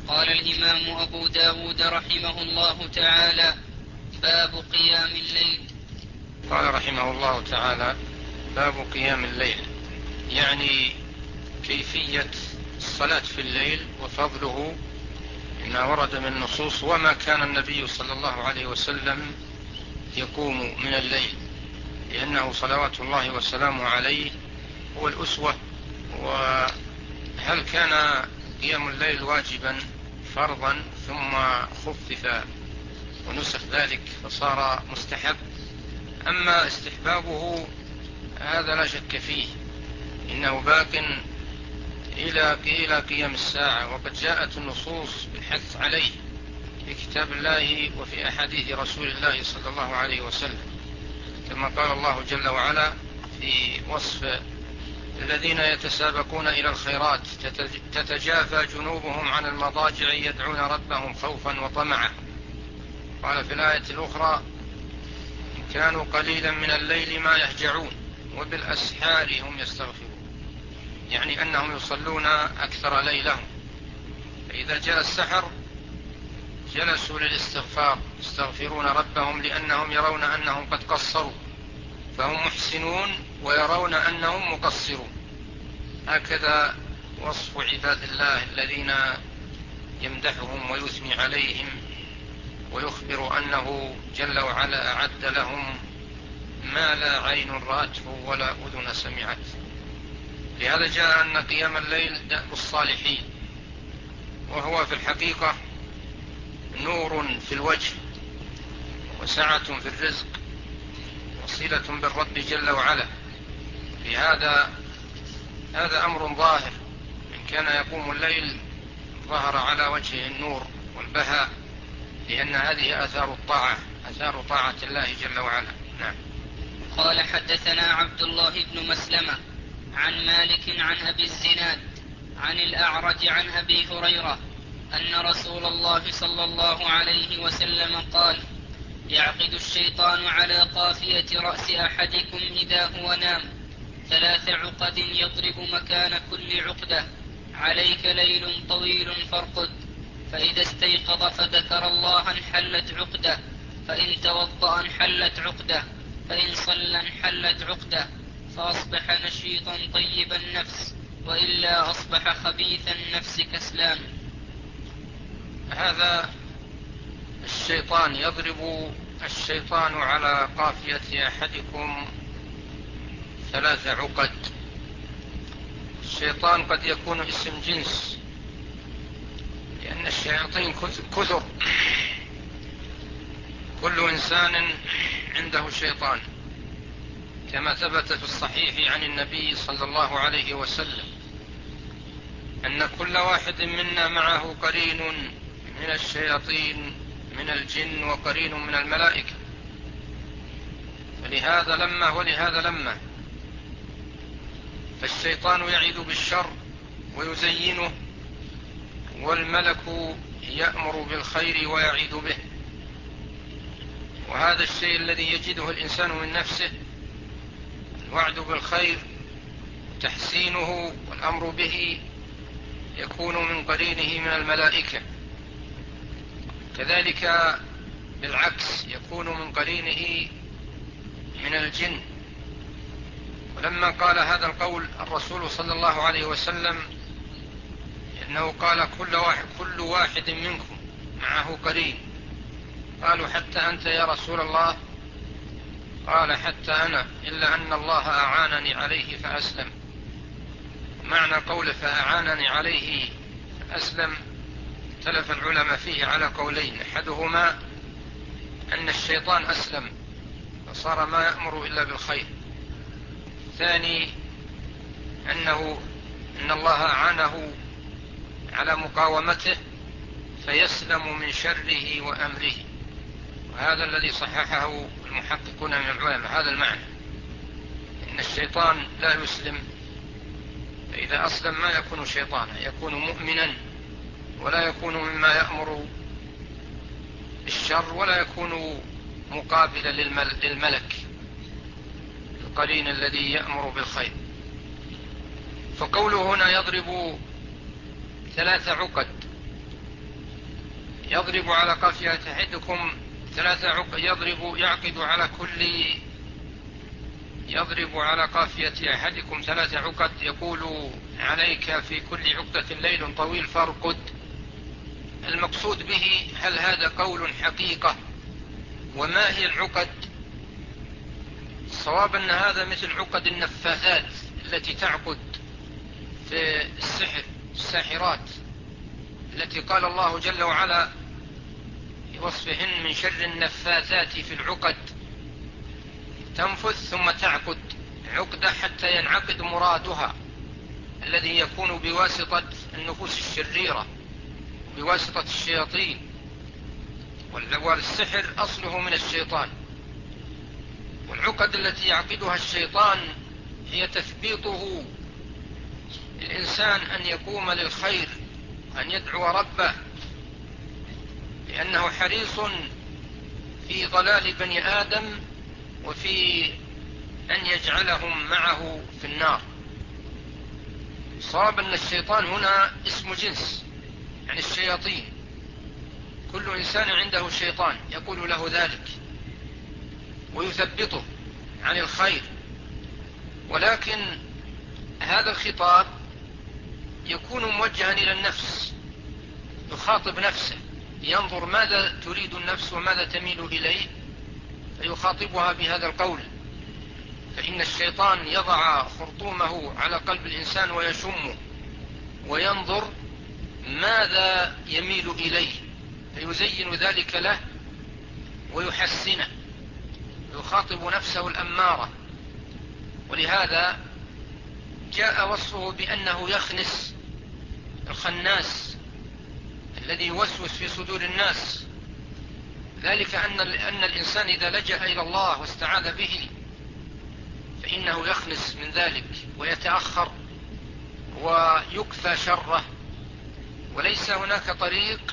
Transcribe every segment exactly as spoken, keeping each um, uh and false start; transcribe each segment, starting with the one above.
قال الإمام أبو داود رحمه الله تعالى: باب قيام الليل. قال رحمه الله تعالى: باب قيام الليل، يعني كيفية الصلاة في الليل وفضله ما ورد من النصوص، وما كان النبي صلى الله عليه وسلم يقوم من الليل، لأنه صلوات الله وسلامه عليه هو الأسوة. وهل كان قيام الليل واجبا فرضا ثم خفف ونسخ ذلك فصار مستحب؟ أما استحبابه هذا لا شك فيه، إنه باق إلى قيام الساعة، وقد جاءت النصوص بالحث عليه في كتاب الله وفي أحاديث رسول الله صلى الله عليه وسلم، كما قال الله جل وعلا في وصف الذين يتسابقون إلى الخيرات: تتجافى جنوبهم عن المضاجع يدعون ربهم خوفا وطمعا. قال في الآية الأخرى: كانوا قليلا من الليل ما يهجعون وبالأسحار هم يستغفرون، يعني أنهم يصلون أكثر ليلهم، فإذا جاء السحر جلسوا للاستغفار يستغفرون ربهم، لأنهم يرون أنهم قد قصروا، فهم محسنون ويرون أنهم مقصرون. هكذا وصف عباد الله الذين يمدحهم ويثني عليهم ويخبر أنه جل وعلا أعد لهم ما لا عين رأته ولا أذن سمعته. لهذا جاء أن قيام الليل دأب الصالحين، وهو في الحقيقة نور في الوجه وسعة في الرزق وصلة بالرب جل وعلا. لهذا هذا أمر ظاهر، إن كان يقوم الليل ظهر على وجهه النور والبهاء، لأن هذه آثار الطاعة، آثار طاعة الله جل وعلا. نعم. قال: حدثنا عبد الله بن مسلمة عن مالك عن أبي الزناد عن الأعرج عن أبي هريرة أن رسول الله صلى الله عليه وسلم قال: يعقد الشيطان على قافية رأس أحدكم إذا هو نام ثلاث عقد يضرب مكان كل عقدة: عليك ليل طويل فارقد، فإذا استيقظ فذكر الله انحلت عقدة، فإن توضأ انحلت عقدة، فإن صلى انحلت عقدة، فأصبح نشيطا طيب النفس، وإلا أصبح خبيث النفس كسلان. هذا الشيطان يضرب الشيطان على قافية أحدكم ثلاث عقد. الشيطان قد يكون اسم جنس، لأن الشياطين كثر، كل إنسان عنده شيطان، كما ثبت في الصحيح عن النبي صلى الله عليه وسلم أن كل واحد منا معه قرين من الشياطين من الجن وقرين من الملائكة. فلهذا لما ولهذا لما فالشيطان يعيد بالشر ويزينه، والملك يأمر بالخير ويعيد به. وهذا الشيء الذي يجده الإنسان من نفسه، الوعد بالخير وتحسينه والأمر به، يكون من قرينه من الملائكة. كذلك بالعكس يكون من قرينه من الجن. ولما قال هذا القول الرسول صلى الله عليه وسلم إنه قال كل واحد, كل واحد منكم معه قرين، قالوا: حتى أنت يا رسول الله؟ قال: حتى أنا، إلا أن الله أعانني عليه فأسلم. معنى قول فأعانني عليه فأسلم اختلف العلماء فيه على قولين: أحدهما أن الشيطان أسلم فصار ما يأمر إلا بالخير، الثاني أنه إن الله أعانه على مقاومته فيسلم من شره وأمره. وهذا الذي صححه المحققون من العلماء، هذا المعنى، إن الشيطان لا يسلم، فإذا أسلم ما يكون شيطانا، يكون مؤمنا، ولا يكون مما يأمر بالشر، ولا يكون مقابلا للملك القرين الذي يأمر بالخير. فقوله هنا يضرب ثلاث عقد، يضرب على قافية أحدكم ثلاث عقد، يضرب يعقد على كل يضرب على قافية أحدكم ثلاث عقد، يقول عليك في كل عقدة ليل طويل فارقد. المقصود به هل هذا قول حقيقة؟ وما هي العقد؟ الصواب أن هذا مثل عقد النفاثات التي تعقد في السحر، الساحرات التي قال الله جل وعلا في وصفهن من شر النفاثات في العقد، تنفث ثم تعقد عقدة حتى ينعقد مرادها الذي يكون بواسطة النفوس الشريرة، بواسطة الشياطين، والسحر أصله من الشيطان. والعقد التي يعقدها الشيطان هي تثبيطه الإنسان أن يقوم للخير، أن يدعو ربه، لأنه حريص في ضلال بني آدم وفي أن يجعلهم معه في النار. صاب أن الشيطان هنا اسم جنس، يعني الشياطين، كل إنسان عنده شيطان يقول له ذلك ويثبطه عن الخير. ولكن هذا الخطاب يكون موجها إلى النفس، يخاطب نفسه، ينظر ماذا تريد النفس وماذا تميل إليه فيخاطبها بهذا القول. فإن الشيطان يضع خرطومه على قلب الإنسان ويشمه وينظر ماذا يميل إليه فيزين ذلك له ويحسنه، يخاطب نفسه الأمارة. ولهذا جاء وصفه بأنه يخنس، الخناس الذي يوسوس في صدور الناس، ذلك أن, أن الإنسان إذا لجأ إلى الله واستعاذ به فإنه يخنس من ذلك ويتأخر ويكفى شره، وليس هناك طريق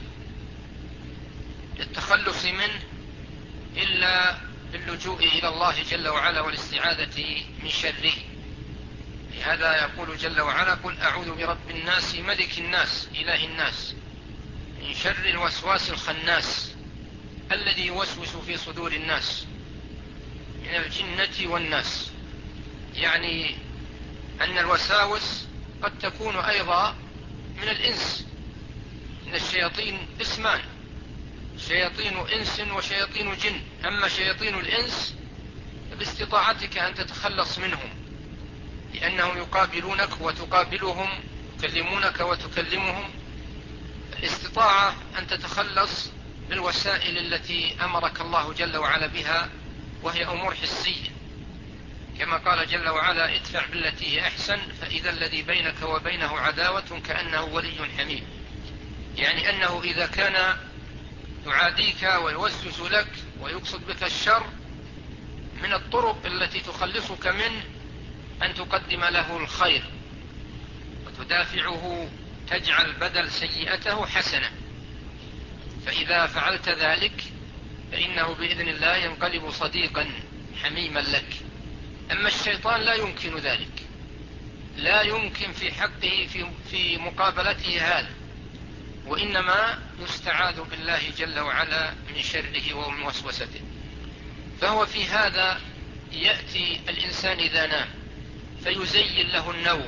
للتخلص منه إلا باللجوء إلى الله جل وعلا والاستعاذة من شره. لهذا يقول جل وعلا قل أعوذ برب الناس ملك الناس إله الناس من شر الوسواس الخناس الذي يوسوس في صدور الناس من الجنة والناس. يعني أن الوساوس قد تكون أيضا من الإنس، من الشياطين اسمان، شياطين إنس وشياطين جن. أما شياطين الإنس باستطاعتك أن تتخلص منهم، لأنهم يقابلونك وتقابلهم، يكلمونك وتكلمهم. الاستطاعة أن تتخلص بالوسائل التي أمرك الله جل وعلا بها، وهي أمور حسية، كما قال جل وعلا ادفع بالتي هي أحسن فإذا الذي بينك وبينه عداوة كأنه ولي حميم. يعني أنه إذا كان يعاديك ويوسوس لك ويقصد بك الشر، من الطرق التي تخلصك منه أن تقدم له الخير وتدافعه، تجعل بدل سيئته حسنة. فإذا فعلت ذلك فإنه بإذن الله ينقلب صديقا حميما لك. أما الشيطان لا يمكن ذلك، لا يمكن في حقه في, في مقابلته هذا، وإنما يستعاذ بالله جل وعلا من شره ومن وسوسته. فهو في هذا يأتي الإنسان إذا نام فيزين له النوم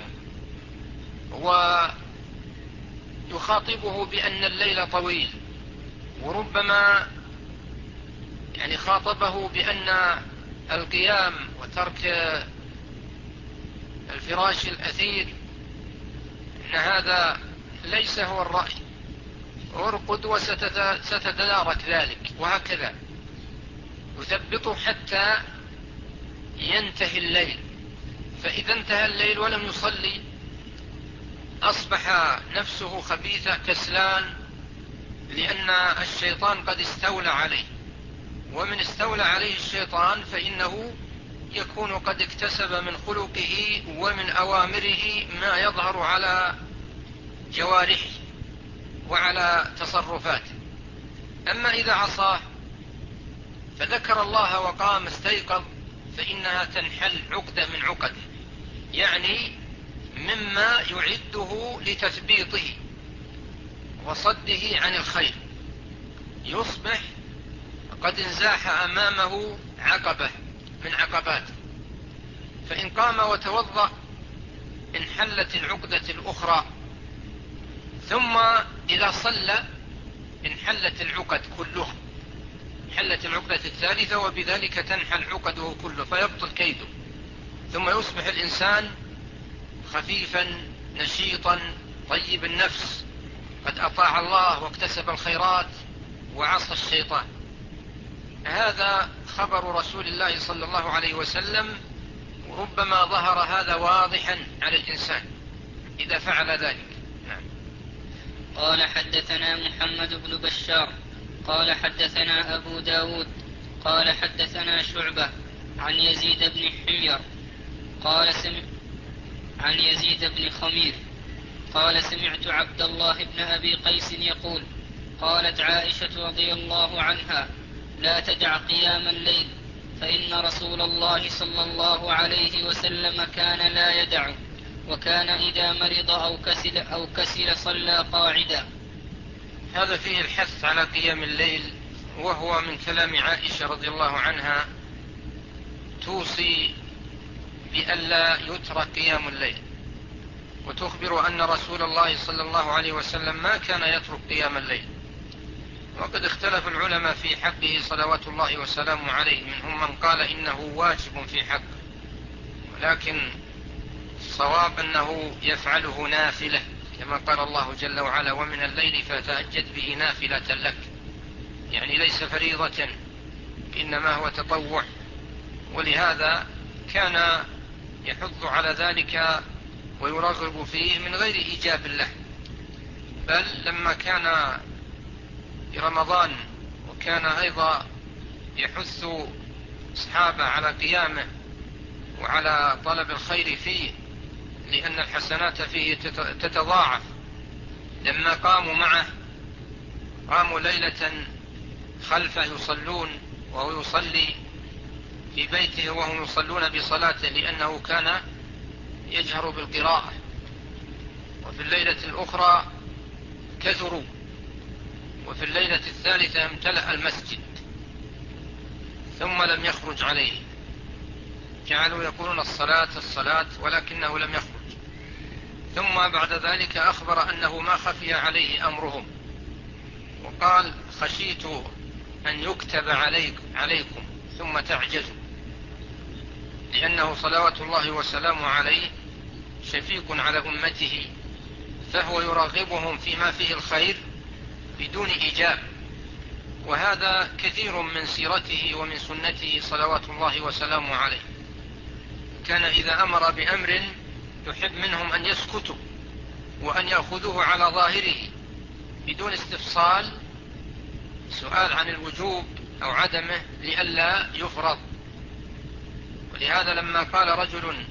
ويخاطبه بأن الليل طويل، وربما يعني خاطبه بأن القيام وترك الفراش الأثير أن هذا ليس هو الرأي، ارقد وستتدارك ذلك، وهكذا يثبطه حتى ينتهي الليل. فإذا انتهى الليل ولم يصلي أصبح نفسه خبيثة كسلان، لأن الشيطان قد استولى عليه، ومن استولى عليه الشيطان فإنه يكون قد اكتسب من خلقه ومن أوامره ما يظهر على جوارحه وعلى تصرفاته. أما إذا عصاه فذكر الله وقام استيقظ فإنها تنحل عقدة من عقده، يعني مما يعده لتثبيطه وصده عن الخير. يصبح قد انزاح أمامه عقبة من عقباته، فإن قام وتوضأ انحلت العقدة الأخرى، ثم إذا صلى انحلت العقد كلها، انحلت العقدة الثالثة، وبذلك تنحل عقده كله فيبطل كيده، ثم يصبح الإنسان خفيفا نشيطا طيب النفس، قد أطاع الله واكتسب الخيرات وعصى الشيطان. هذا خبر رسول الله صلى الله عليه وسلم، وربما ظهر هذا واضحا على الإنسان إذا فعل ذلك. نعم. قال حدثنا محمد بن بشار قال حدثنا أبو داود قال حدثنا شعبة عن يزيد بن حمير قال سمع عن يزيد بن خمير قال سمعت عبد الله بن أبي قيس يقول قالت عائشة رضي الله عنها لا تدع قيام الليل فإن رسول الله صلى الله عليه وسلم كان لا يدع، وكان إذا مرض أو كسل, أو كسل صلى قاعدا. هذا فيه الحث على قيام الليل، وهو من كلام عائشة رضي الله عنها توصي بألا يترك قيام الليل، وتخبر أن رسول الله صلى الله عليه وسلم ما كان يترك قيام الليل. وقد اختلف العلماء في حقه صلوات الله وسلامه عليه، منهم من قال إنه واجب في حقه، ولكن الصواب أنه يفعله نافلة، كما قال الله جل وعلا ومن الليل فتهجد به نافلة لك، يعني ليس فريضة إنما هو تطوع. ولهذا كان يحض على ذلك ويرغب فيه من غير إيجاب له، بل لما كان في رمضان وكان أيضا يحث أصحابه على قيامه وعلى طلب الخير فيه، لأن الحسنات فيه تتضاعف. لما قاموا معه قاموا ليلة خلفه يصلون وهو يصلي في بيته وهم يصلون بصلاته، لأنه كان يجهر بالقراءة. وفي الليلة الأخرى كثروا، وفي الليلة الثالثة امتلأ المسجد، ثم لم يخرج عليه، جعلوا يقولون الصلاة الصلاة ولكنه لم يخرج. ثم بعد ذلك أخبر أنه ما خفي عليه أمرهم، وقال خشيت أن يكتب عليكم, عليكم ثم تعجزوا، لأنه صلوات الله وسلامه عليه شفيق على أمته، فهو يرغبهم فيما فيه الخير بدون إيجاب. وهذا كثير من سيرته ومن سنته صلوات الله وسلامه عليه، كان إذا أمر بأمر يحب منهم أن يسكتوا وأن يأخذوه على ظاهره بدون استفصال سؤال عن الوجوب أو عدمه لئلا يفرض. ولهذا لما قال رجل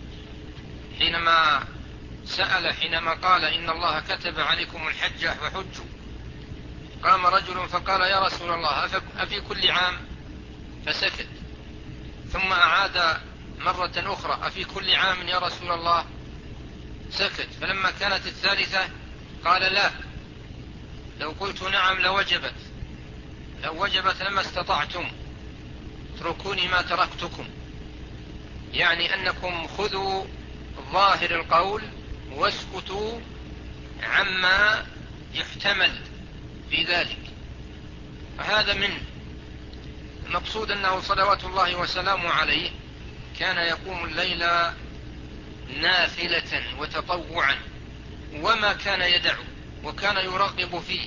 حينما سأل حينما قال إن الله كتب عليكم الحج فحجوا، قام رجل فقال يا رسول الله أفي كل عام؟ فسكت، ثم أعاد مرة أخرى أفي كل عام يا رسول الله؟ سكت. فلما كانت الثالثة قال لا، لو قلت نعم لوجبت، لو وجبت لما استطعتم، اتركوني ما تركتكم، يعني أنكم خذوا ظاهر القول واسكتوا عما يحتمل في ذلك. فهذا من المقصود أنه صلوات الله وسلامه عليه كان يقوم الليل نافلة وتطوعا، وما كان يدع وكان يرغب فيه.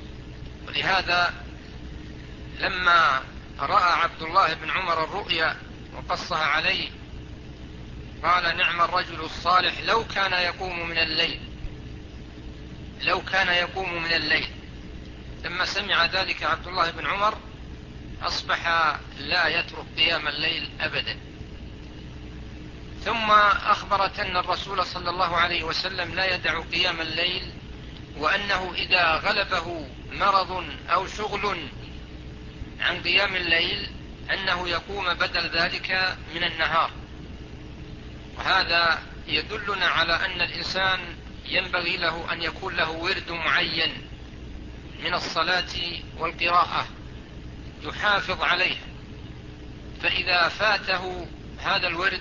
ولهذا لما رأى عبد الله بن عمر الرؤيا وقصها عليه قال نعم الرجل الصالح لو كان يقوم من الليل، لو كان يقوم من الليل. لما سمع ذلك عبد الله بن عمر أصبح لا يترك قيام الليل أبدا. ثم أخبرت أن الرسول صلى الله عليه وسلم لا يدع قيام الليل، وأنه إذا غلبه مرض أو شغل عن قيام الليل أنه يقوم بدل ذلك من النهار. وهذا يدلنا على أن الإنسان ينبغي له أن يكون له ورد معين من الصلاة والقراءة يحافظ عليها، فإذا فاته هذا الورد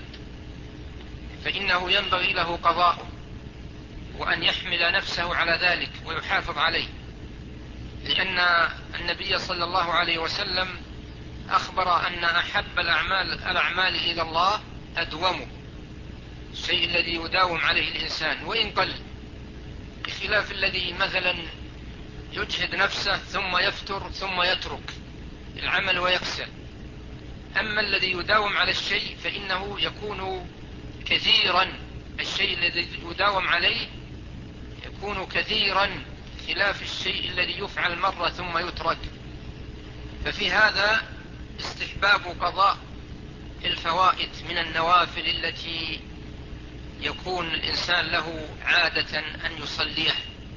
فإنه ينبغي له قضاؤه، وأن يحمل نفسه على ذلك ويحافظ عليه، لأن النبي صلى الله عليه وسلم أخبر أن أحب الأعمال, الأعمال إلى الله أدومه، الشيء الذي يداوم عليه الإنسان وإن قل، بخلاف الذي مثلا يجهد نفسه ثم يفتر ثم يترك العمل ويكسل. أما الذي يداوم على الشيء فإنه يكون كثيرا، الشيء الذي يداوم عليه يكون كثيرا، خلاف الشيء الذي يفعل مرة ثم يترك. ففي هذا استحباب قضاء الفوائد من النوافل التي يكون الإنسان له عادة أن يصليها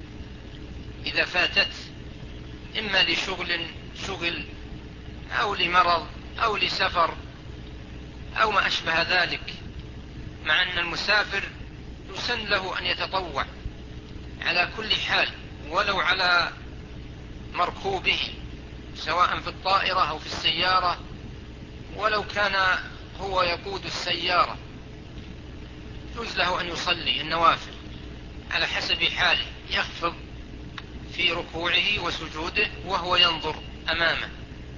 إذا فاتت، إما لشغل شغل أو لمرض أو لسفر أو ما أشبه ذلك، مع أن المسافر يسن له أن يتطوع على كل حال ولو على مركوبه، سواء في الطائرة أو في السيارة، ولو كان هو يقود السيارة يجوز له أن يصلي النوافل على حسب حاله، يخفض في ركوعه وسجوده وهو ينظر أمامه.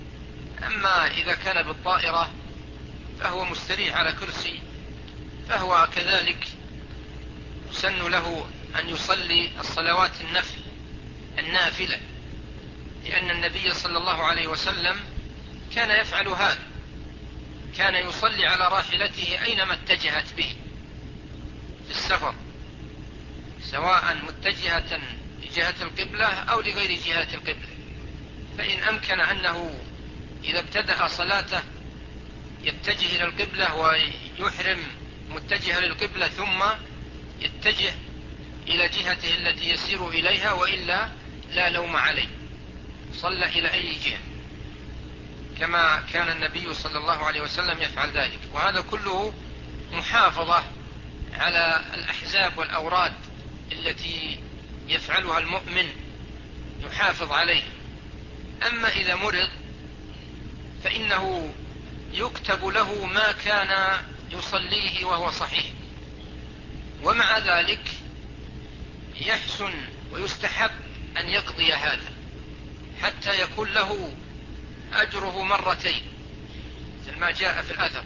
أما إذا كان بالطائرة فهو مستريح على كرسي، فهو كذلك يسن له أن يصلي الصلوات النفل النافلة، لأن النبي صلى الله عليه وسلم كان يفعل هذا، كان يصلي على راحلته أينما اتجهت به في السفر، سواء متجهة لجهة القبلة أو لغير جهة القبلة. فإن أمكن أنه إذا ابتدأ صلاته يتجه إلى القبلة ويحرم متجه للقبلة ثم يتجه إلى جهته التي يسير إليها، وإلا لا لوم عليه، صلى إلى أي جهة كما كان النبي صلى الله عليه وسلم يفعل ذلك. وهذا كله محافظة على الأحزاب والأوراد التي يفعلها المؤمن، يحافظ عليه. أما إذا مرض فإنه يكتب له ما كان يصليه وهو صحيح، ومع ذلك يحسن ويستحب أن يقضي هذا حتى يكون له أجره مرتين مثل ما جاء في الأثر.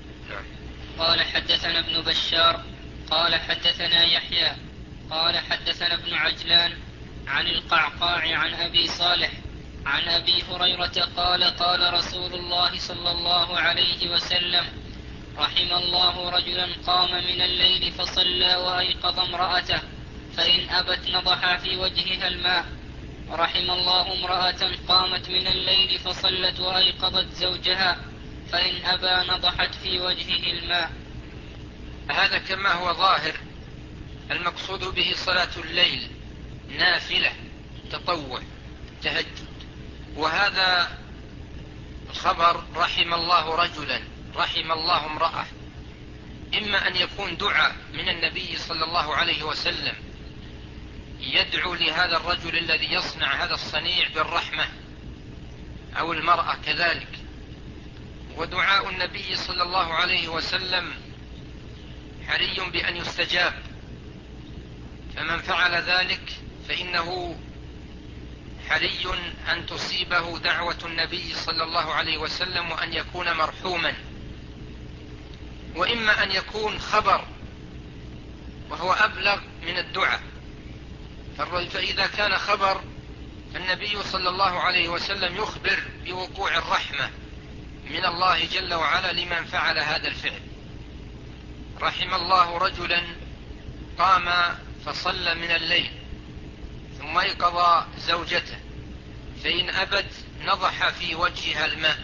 قال حدثنا ابن بشار قال حدثنا يحيى قال حدثنا ابن عجلان عن القعقاع عن أبي صالح عن أبي هريرة قال قال رسول الله صلى الله عليه وسلم: رحم الله رجلا قام من الليل فصلى وأيقظ امرأته فإن أبت نضح في وجهها الماء، ورحم الله امرأة قامت من الليل فصلت وأيقظت زوجها فإن أبى نضحت في وجهه الماء. هذا كما هو ظاهر المقصود به صلاة الليل نافلة تطوع تهجد، وهذا الخبر رحم الله رجلا رحم الله امرأة، إما أن يكون دعاء من النبي صلى الله عليه وسلم يدعو لهذا الرجل الذي يصنع هذا الصنيع بالرحمة، أو المرأة كذلك. ودعاء النبي صلى الله عليه وسلم حري بأن يستجاب، فمن فعل ذلك فإنه حري أن تصيبه دعوة النبي صلى الله عليه وسلم وأن يكون مرحوما. وإما أن يكون خبر وهو أبلغ من الدعاء، فإذا كان خبر فالنبي صلى الله عليه وسلم يخبر بوقوع الرحمة من الله جل وعلا لمن فعل هذا الفعل. رحم الله رجلا قام فصلى من الليل ثم ايقظ زوجته فإن أبت نضح في وجهها الماء،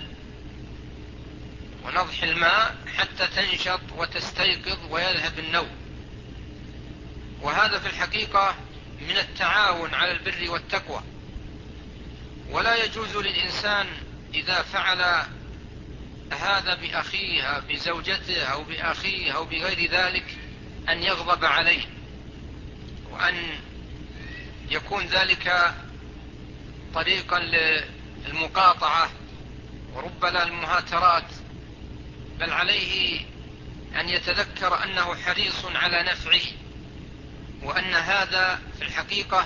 ونضح الماء حتى تنشط وتستيقظ ويذهب النوم. وهذا في الحقيقة من التعاون على البر والتقوى، ولا يجوز للإنسان إذا فعل هذا بأخيه أو بزوجته أو بأخيه أو بغير ذلك أن يغضب عليه، وأن يكون ذلك طريقا للمقاطعة وربما المهاترات، بل عليه أن يتذكر أنه حريص على نفعه، وأن هذا في الحقيقة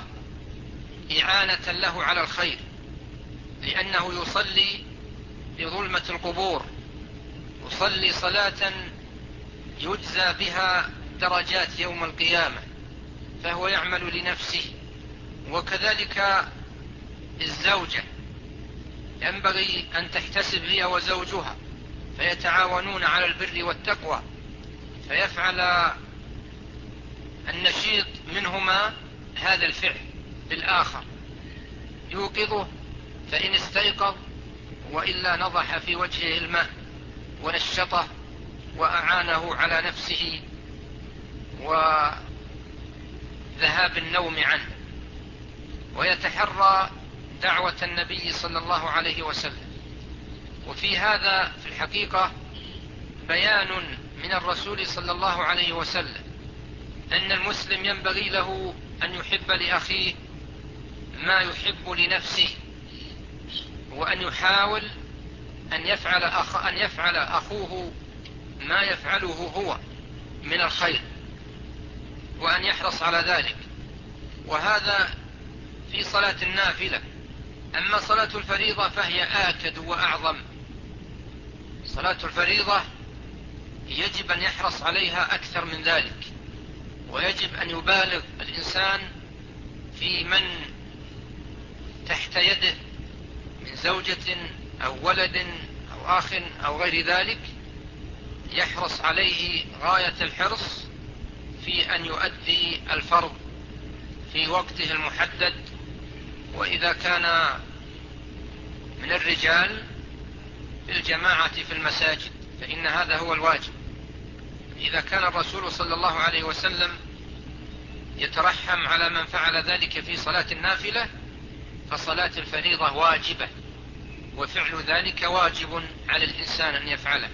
إعانة له على الخير، لأنه يصلي بظلمة القبور، يصلي صلاة يجزى بها درجات يوم القيامة، فهو يعمل لنفسه. وكذلك الزوجة ينبغي أن تحتسب هي وزوجها، فيتعاونون على البر والتقوى، فيفعل النشيط منهما هذا الفعل بالآخر، يوقظه فإن استيقظ، وإلا نضح في وجهه الماء ونشطه وأعانه على نفسه وذهاب النوم عنه، ويتحرى دعوة النبي صلى الله عليه وسلم. وفي هذا في الحقيقة بيان من الرسول صلى الله عليه وسلم أن المسلم ينبغي له أن يحب لأخيه ما يحب لنفسه، وأن يحاول أن يفعل, أخ... أن يفعل أخوه ما يفعله هو من الخير، وأن يحرص على ذلك. وهذا في صلاة النافلة. أما صلاة الفريضة فهي آكد وأعظم. صلاة الفريضة يجب أن يحرص عليها أكثر من ذلك، ويجب أن يبالغ الإنسان في من تحت يده من زوجة أو ولد أو أخ أو غير ذلك، يحرص عليه غاية الحرص في أن يؤدي الفرض في وقته المحدد. وإذا كان من الرجال بالجماعة في المساجد فإن هذا هو الواجب. إذا كان الرسول صلى الله عليه وسلم يترحم على من فعل ذلك في صلاة النافلة، فصلاة الفريضة واجبة، وفعل ذلك واجب على الإنسان أن يفعله.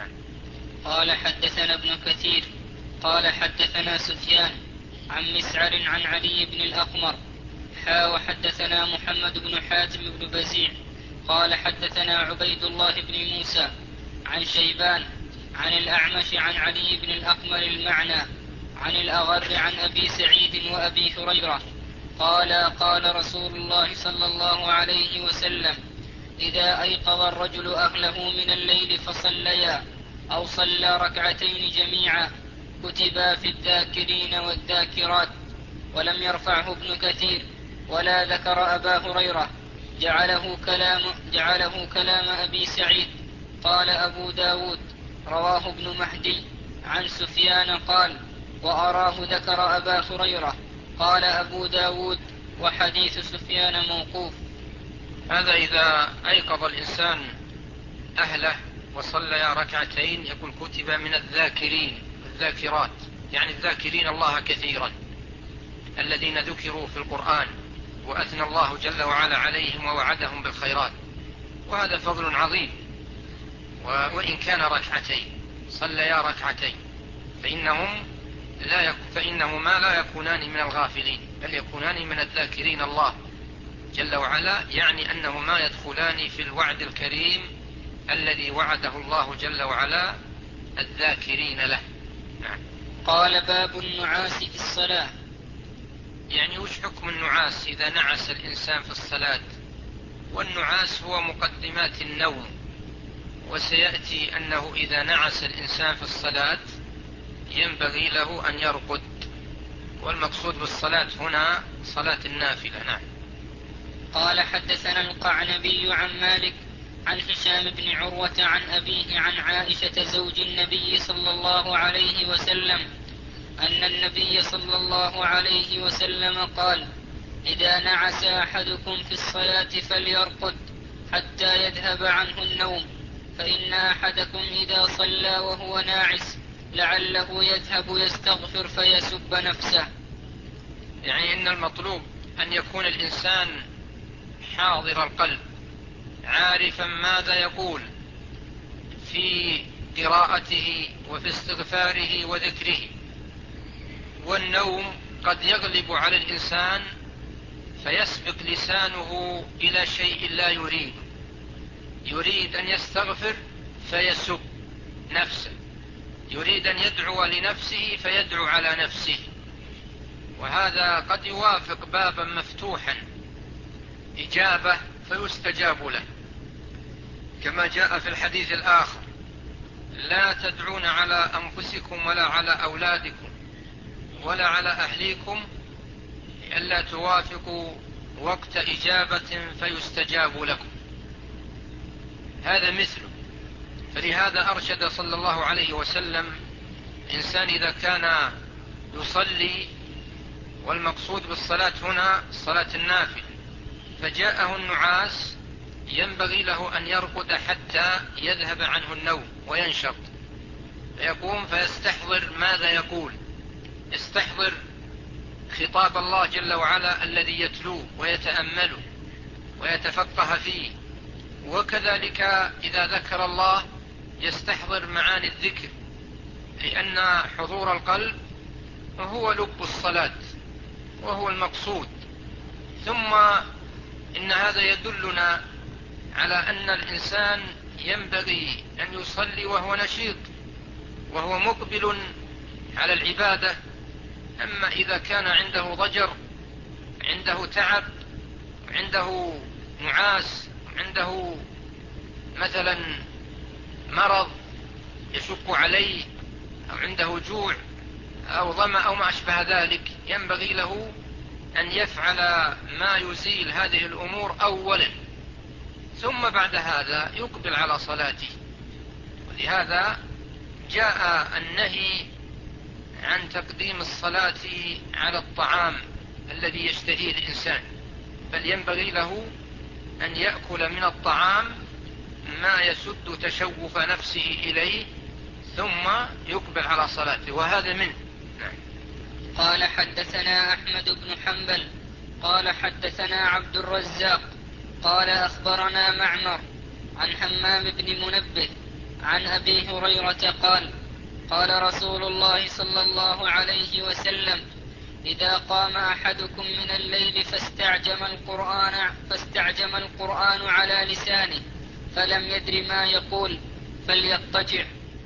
قال حدثنا ابن كثير قال حدثنا سفيان عن مسعر عن علي بن الأقمر حا وحدثنا محمد بن حاتم بن بزيع قال حدثنا عبيد الله بن موسى عن شيبان عن الأعمش عن علي بن الأقمر المعنى عن الأغر عن أبي سعيد وأبي هريرة قال قال رسول الله صلى الله عليه وسلم: إذا أيقظ الرجل أهله من الليل فصليا أو صلى ركعتين جميعا كتبا في الذاكرين والذاكرات. ولم يرفعه ابن كثير ولا ذكر أبا هريرة، جعله كلام, جعله كلام أبي سعيد. قال أبو داود رواه ابن مهدي عن سفيان قال: وأراه ذكر أبا هريرة. قال أبو داود: وحديث سفيان موقوف. هذا إذا أيقظ الإنسان أهله وصلى ركعتين يقول كتب من الذاكرين والذاكرات، يعني الذاكرين الله كثيرا الذين ذكروا في القرآن وأثنى الله جل وعلا عليهم ووعدهم بالخيرات، وهذا فضل عظيم. وإن كان ركعتين صليا ركعتين فإنهم لا يك... فإنهما لا يكونان من الغافلين، بل يكونان من الذاكرين الله جل وعلا، يعني أنهما يدخلان في الوعد الكريم الذي وعده الله جل وعلا الذاكرين له. نعم. قال: باب النعاس في الصلاة. يعني وش حكم النعاس إذا نعس الإنسان في الصلاة؟ والنعاس هو مقدمات النوم، وسيأتي أنه إذا نعس الإنسان في الصلاة ينبغي له أن يرقد، والمقصود بالصلاة هنا صلاة النافلة. نعم. قال: حدثنا القعنبي عن مالك عن هشام بن عروة عن أبيه عن عائشة زوج النبي صلى الله عليه وسلم أن النبي صلى الله عليه وسلم قال: إذا نعس أحدكم في الصلاة فليرقد حتى يذهب عنه النوم، فإن أحدكم إذا صلى وهو ناعس لعله يذهب يستغفر فيسب نفسه. يعني إن المطلوب أن يكون الإنسان حاضر القلب عارفا ماذا يقول في قراءته وفي استغفاره وذكره. والنوم قد يغلب على الإنسان فيسبق لسانه إلى شيء لا يريد، يريد أن يستغفر فيسب نفسه، يريد أن يدعو لنفسه فيدعو على نفسه، وهذا قد يوافق بابا مفتوحا إجابة فيستجاب له، كما جاء في الحديث الآخر: لا تدعون على أنفسكم ولا على أولادكم ولا على أهليكم لئلا توافقوا وقت إجابة فيستجاب لكم. هذا مثله. فلهذا أرشد صلى الله عليه وسلم إنسان إذا كان يصلي، والمقصود بالصلاة هنا صلاة النافلة، فجاءه النعاس، ينبغي له أن يرقد حتى يذهب عنه النوم وينشط، فيقوم فيستحضر ماذا يقول، يستحضر خطاب الله جل وعلا الذي يتلوه ويتأمله ويتفقه فيه. وكذلك إذا ذكر الله يستحضر معاني الذكر، لأن حضور القلب هو لب الصلاة وهو المقصود. ثم إن هذا يدلنا على أن الإنسان ينبغي أن يصلي وهو نشيط وهو مقبل على العبادة. أما إذا كان عنده ضجر، عنده تعب، عنده نعاس، عنده مثلا مرض يشق عليه، أو عنده جوع أو ظمأ أو ما أشبه ذلك، ينبغي له أن يفعل ما يزيل هذه الأمور أولا، ثم بعد هذا يقبل على صلاته. ولهذا جاء النهي عن تقديم الصلاة على الطعام الذي يشتهيه الإنسان، بل ينبغي له أن يأكل من الطعام ما يسد تشوف نفسه إليه ثم يقبل على صلاته، وهذا منه. نعم. قال حدثنا أحمد بن حنبل قال حدثنا عبد الرزاق قال أخبرنا معمر عن حمام بن منبه عن أبي هريرة قال قال رسول الله صلى الله عليه وسلم: إذا قام أحدكم من الليل فاستعجم القرآن, فاستعجم القرآن على لسانه فلم يدر ما يقول فليضطجع.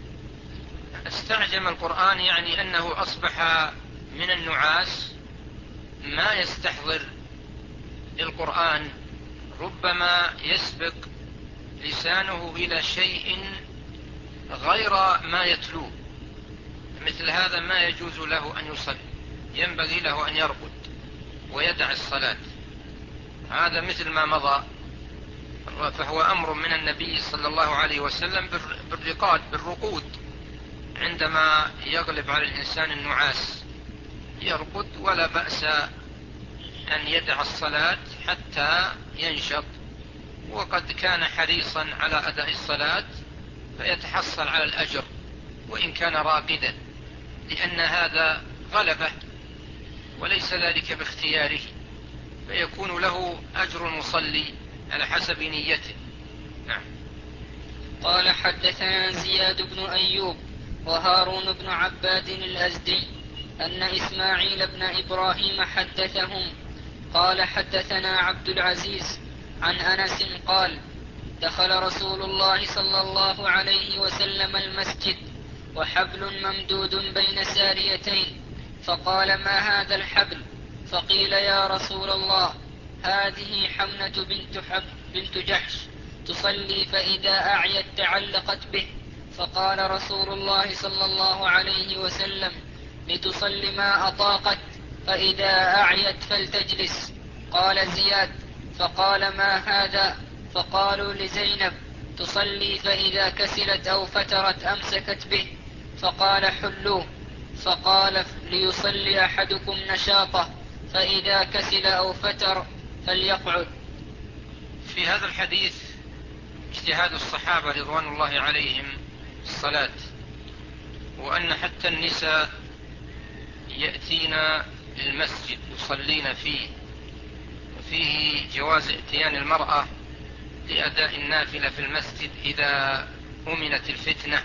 استعجم القرآن يعني أنه أصبح من النعاس ما يستحضر القرآن، ربما يسبق لسانه إلى شيء غير ما يتلوه، مثل هذا ما يجوز له أن يصلي، ينبغي له أن يرقد ويدع الصلاة. هذا مثل ما مضى، فهو أمر من النبي صلى الله عليه وسلم بالرقاد بالرقود، عندما يغلب على الإنسان النعاس يرقد، ولا بأس أن يدع الصلاة حتى ينشط، وقد كان حريصا على أداء الصلاة فيتحصل على الأجر وإن كان راقدا، لأن هذا غلبة وليس ذلك باختياره، فيكون له أجر المصلي على حسب نيته. نعم. قال حدثنا زياد بن أيوب وهارون بن عباد الأزدي أن إسماعيل بن إبراهيم حدثهم قال حدثنا عبد العزيز عن أنس قال: دخل رسول الله صلى الله عليه وسلم المسجد وحبل ممدود بين ساريتين، فقال: ما هذا الحبل؟ فقيل: يا رسول الله، هذه حمنة بنت, حب بنت جحش تصلي فإذا أعيت تعلقت به. فقال رسول الله صلى الله عليه وسلم: لتصلي ما أطاقت، فإذا أعيت فلتجلس. قال زياد: فقال: ما هذا؟ فقالوا لزينب: تصلي فإذا كسلت أو فترت أمسكت به. فقال: حلوه. فقال: ليصلي أحدكم نشاطه، فإذا كسل أو فتر فليقعد. في هذا الحديث اجتهاد الصحابة رضوان الله عليهم في الصلاة، وأن حتى النساء يأتين المسجد يصلين فيه، وفيه جواز اتيان المرأة لأداء النافلة في المسجد إذا أمنت الفتنة،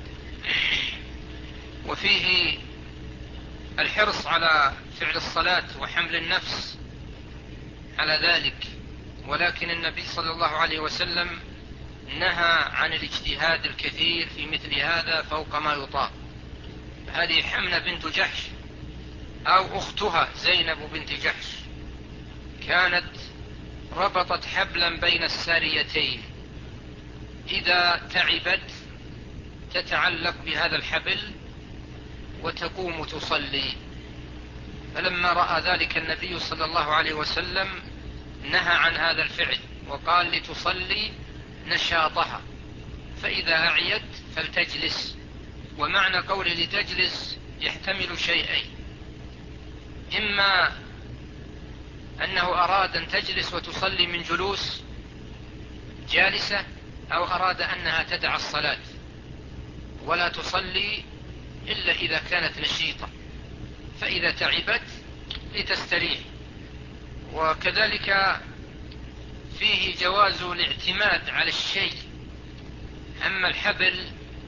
وفيه الحرص على فعل الصلاة وحمل النفس على ذلك، ولكن النبي صلى الله عليه وسلم نهى عن الاجتهاد الكثير في مثل هذا فوق ما يطاق. هذه حمنة بنت جحش أو أختها زينب بنت جحش كانت ربطت حبلا بين الساريتين، إذا تعبت تتعلق بهذا الحبل وتقوم تصلي. فلما رأى ذلك النبي صلى الله عليه وسلم نهى عن هذا الفعل وقال لتصلي نشاطها، فإذا أعيت فلتجلس. ومعنى قوله لتجلس يحتمل شيئين: إما أنه أراد أن تجلس وتصلي من جلوس جالسة، أو أراد أنها تدع الصلاة ولا تصلي إلا إذا كانت نشيطة، فإذا تعبت لتستريح. وكذلك فيه جواز الاعتماد على الشيء، أما الحبل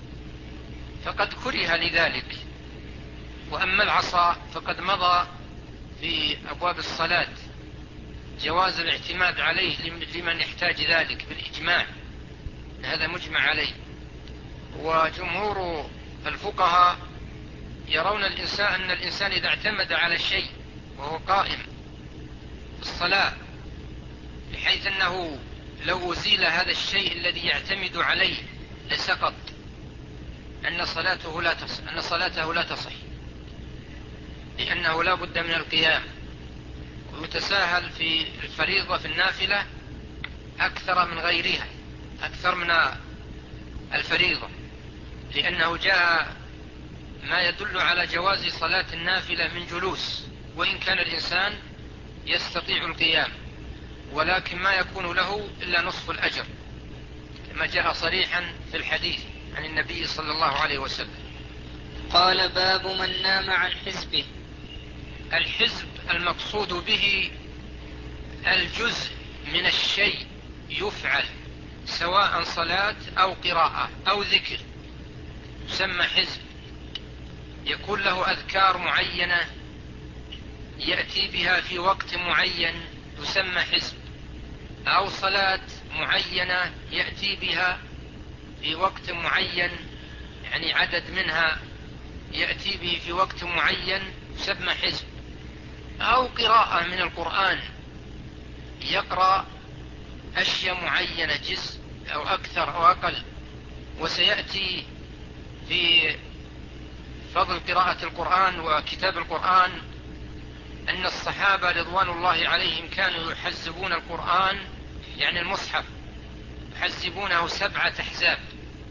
فقد كره لذلك، وأما العصا فقد مضى في أبواب الصلاة جواز الاعتماد عليه لمن يحتاج ذلك بالإجماع، هذا مجمع عليه. وجمهور الفقهاء يرون الإنسان أن الإنسان إذا اعتمد على شيء وهو قائم في الصلاة، بحيث أنه لو أزيل هذا الشيء الذي يعتمد عليه لسقط، أن صلاته لا تصح، أن صلاته لا تصح، لأنه لا بد من القيام. ويتساهل في الفريضة في النافلة أكثر من غيرها، أكثر من الفريضة، لأنه جاء ما يدل على جواز صلاة النافلة من جلوس، وإن كان الإنسان يستطيع القيام، ولكن ما يكون له إلا نصف الأجر كما جاء صريحا في الحديث عن النبي صلى الله عليه وسلم. قال: باب من نام عن حزبه. الحزب المقصود به الجزء من الشيء يفعل، سواء صلاة أو قراءة أو ذكر، يسمى حزب. يكون له أذكار معينة يأتي بها في وقت معين يسمى حزب، أو صلاة معينة يأتي بها في وقت معين، يعني عدد منها يأتي به في وقت معين يسمى حزب، أو قراءة من القرآن يقرأ أشياء معينة جزء أو أكثر أو أقل. وسيأتي في فضل قراءة القرآن وكتاب القرآن أن الصحابة رضوان الله عليهم كانوا يحزبون القرآن، يعني المصحف يحزبونه سبعة أحزاب،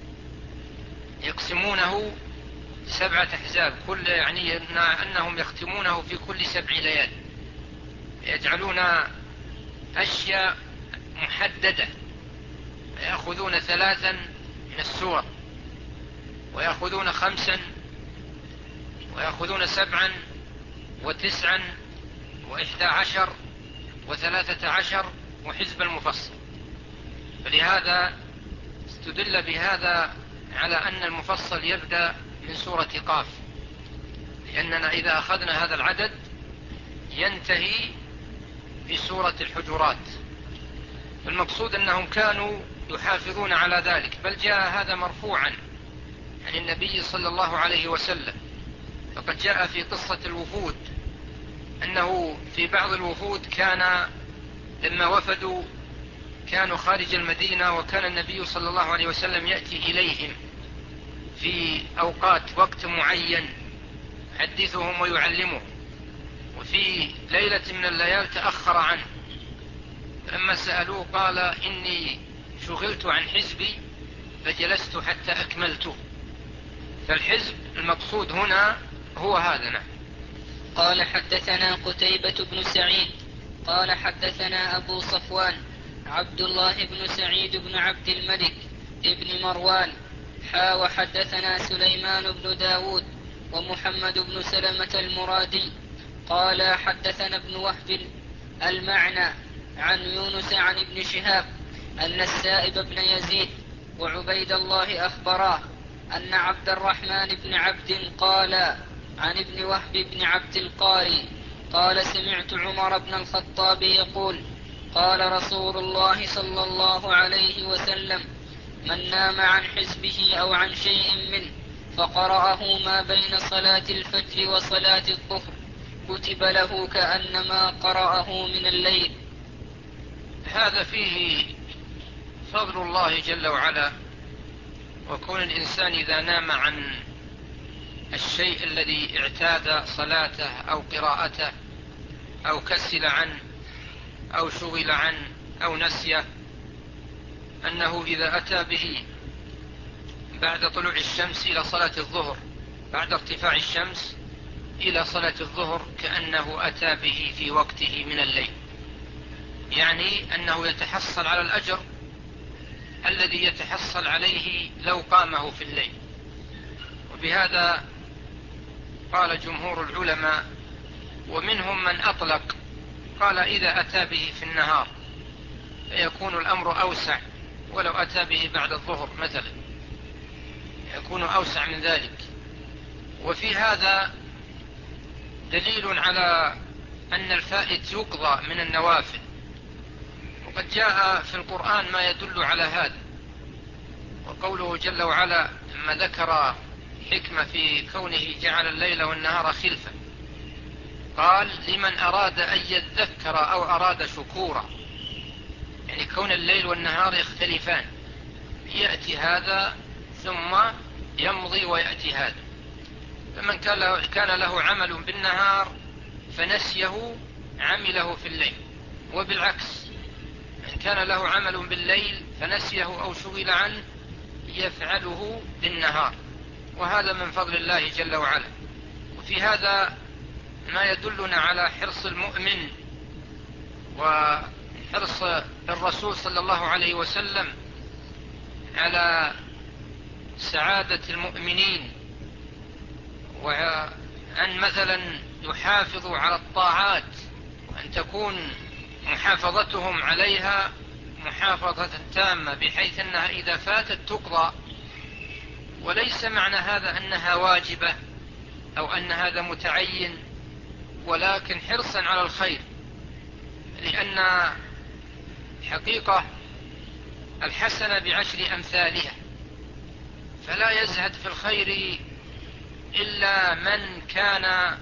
يقسمونه سبعة أحزاب، كل يعني أنهم يختمونه في كل سبع ليال، يجعلون أشياء محددة، يأخذون ثلاثا من السور، ويأخذون خمسا، ويأخذون سبعا وتسعا وإحدى عشر وثلاثة عشر وحزب المفصل. فلهذا استدل بهذا على أن المفصل يبدأ من سورة قاف، لأننا إذا أخذنا هذا العدد ينتهي في سورة الحجرات. المقصود أنهم كانوا يحافظون على ذلك، بل جاء هذا مرفوعا عن النبي صلى الله عليه وسلم. فقد جاء في قصة الوفود أنه في بعض الوفود كان لما وفدوا كانوا خارج المدينة، وكان النبي صلى الله عليه وسلم يأتي إليهم في أوقات وقت معين يحدثهم ويعلمهم، وفي ليلة من الليال تأخر عنه، لما سألوه قال: إني شغلت عن حزبي فجلست حتى أكملته. فالحزب المقصود هنا هو هذا. نعم. قال: حدثنا قتيبة بن سعيد قال: حدثنا أبو صفوان عبد الله بن سعيد بن عبد الملك ابن مروان حا وحدثنا سليمان بن داود ومحمد بن سلمة المرادي قال: حدثنا ابن وهب المعنى عن يونس عن ابن شهاب أن السائب بن يزيد وعبيد الله أخبراه أن عبد الرحمن بن عبد قال عن ابن وهب بن عبد القاري قال: سمعت عمر بن الخطاب يقول: قال رسول الله صلى الله عليه وسلم: من نام عن حزبه أو عن شيء منه فقرأه ما بين صلاة الفجر وصلاة الظهر كتب له كأنما قرأه من الليل. هذا فيه فضل الله جل وعلا، وكون الإنسان إذا نام عن الشيء الذي اعتاد صلاته أو قراءته أو كسل عنه أو شغل عنه أو نسيه، أنه إذا أتى به بعد طلوع الشمس إلى صلاة الظهر، بعد ارتفاع الشمس إلى صلاة الظهر، كأنه أتى به في وقته من الليل، يعني أنه يتحصل على الأجر الذي يتحصل عليه لو قامه في الليل. وبهذا قال جمهور العلماء، ومنهم من أطلق قال إذا أتى به في النهار فيكون الأمر أوسع، ولو أتى به بعد الظهر مثلا يكون أوسع من ذلك. وفي هذا دليل على أن الفائت يقضى من النوافل، وقد جاء في القرآن ما يدل على هذا. وقوله جل وعلا لما ذكر حكمة في كونه جعل الليل والنهار خلفة، قال لمن أراد أن يذكر أو أراد شكورا، يعني كون الليل والنهار يختلفان، يأتي هذا ثم يمضي ويأتي هذا. فمن كان له عمل بالنهار فنسيه عمله في الليل، وبالعكس إن كان له عمل بالليل فنسيه أو شغل عنه يفعله بالنهار، وهذا من فضل الله جل وعلا. وفي هذا ما يدلنا على حرص المؤمن وحرص الرسول صلى الله عليه وسلم على سعادة المؤمنين، وأن مثلا يحافظوا على الطاعات، وأن تكون محافظتهم عليها محافظة تامة بحيث أنها إذا فاتت تقضى. وليس معنى هذا أنها واجبة أو أن هذا متعين، ولكن حرصا على الخير، لأن حقيقة الحسنة بعشر أمثالها، فلا يزهد في الخير إلا من كان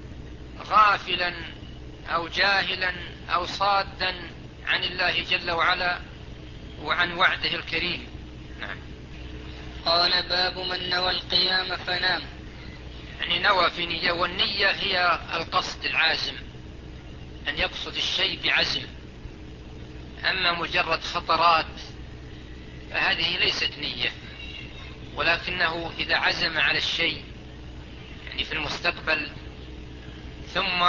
غافلا أو جاهلا أو صادا عن الله جل وعلا وعن وعده الكريم. نعم. قال: باب من نوى القيام فنام. يعني نوى في نية، والنية هي القصد العازم، أن يقصد الشيء بعزم. أما مجرد خطرات فهذه ليست نية، ولكنه إذا عزم على الشيء يعني في المستقبل ثم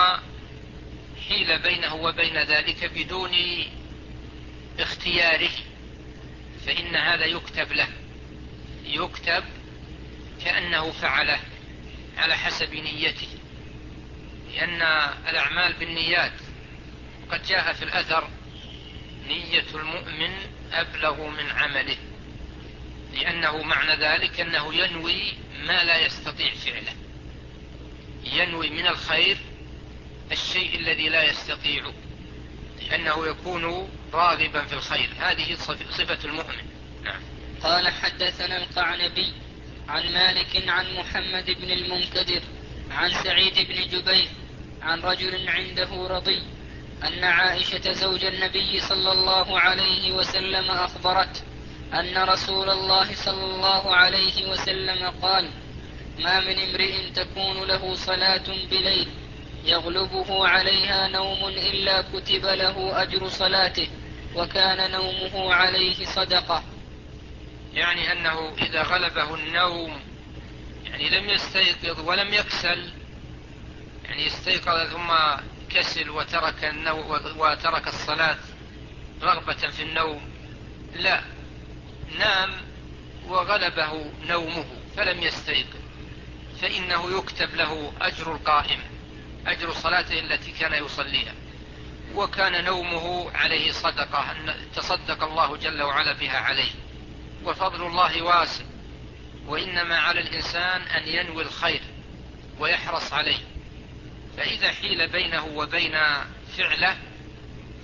حيل بينه وبين ذلك بدون اختياره فإن هذا يكتب له، يكتب كأنه فعله على حسب نيته، لأن الأعمال بالنيات. وقد جاء في الأثر: نية المؤمن أبلغ من عمله، لأنه معنى ذلك أنه ينوي ما لا يستطيع فعله، ينوي من الخير الشيء الذي لا يستطيعه، لأنه يكون راغبا في الخير. هذه صفة المؤمن. نعم. قال: حدثنا القعنبي عن مالك عن محمد بن المنكدر عن سعيد بن جبير عن رجل عنده رضي أن عائشة زوج النبي صلى الله عليه وسلم أخبرت أن رسول الله صلى الله عليه وسلم قال: ما من امرئ تكون له صلاة بليل يغلبه عليها نوم إلا كتب له أجر صلاته، وكان نومه عليه صدقة. يعني أنه إذا غلبه النوم، يعني لم يستيقظ ولم يكسل، يعني استيقظ ثم كسل وترك النوم وترك الصلاة رغبة في النوم، لا، نام وغلبه نومه فلم يستيقظ، فإنه يكتب له أجر القائم، أجر صلاته التي كان يصليها، وكان نومه عليه صدقة، تصدق الله جل وعلا بها عليه. وفضل الله واسع، وإنما على الإنسان أن ينوي الخير ويحرص عليه، فإذا حيل بينه وبين فعله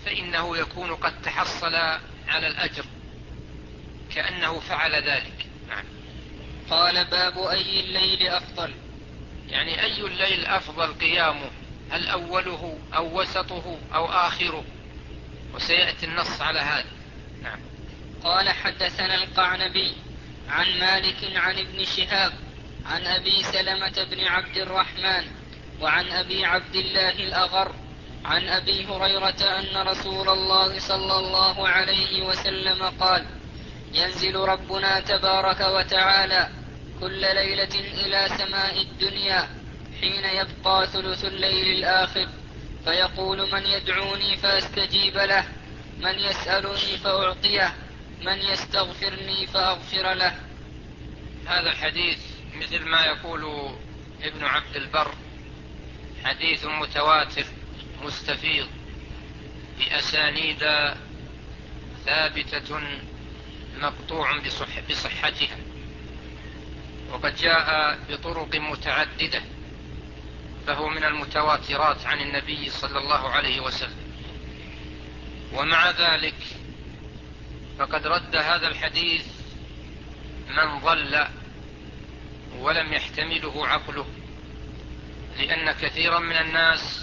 فإنه يكون قد تحصل على الأجر كأنه فعل ذلك. نعم. قال باب أي الليل أفضل. يعني أي الليل أفضل قيامه، هل أوله أو وسطه أو آخره؟ وسيأتي النص على هذا. نعم. قال حدثنا القعنبي عن مالك عن ابن شهاب عن أبي سلمة بن عبد الرحمن وعن أبي عبد الله الأغر عن أبي هريرة أن رسول الله صلى الله عليه وسلم قال: ينزل ربنا تبارك وتعالى كل ليلة إلى سماء الدنيا حين يبقى ثلث الليل الآخر فيقول: من يدعوني فأستجيب له، من يسألني فأعطيه، من يستغفرني فأغفر له. هذا الحديث مثل ما يقول ابن عبد البر حديث متواتر مستفيض بأسانيد ثابتة مقطوع بصح بصحتها، وقد جاء بطرق متعددة، فهو من المتواترات عن النبي صلى الله عليه وسلم. ومع ذلك فقد رد هذا الحديث من ضل ولم يحتمله عقله، لأن كثيرا من الناس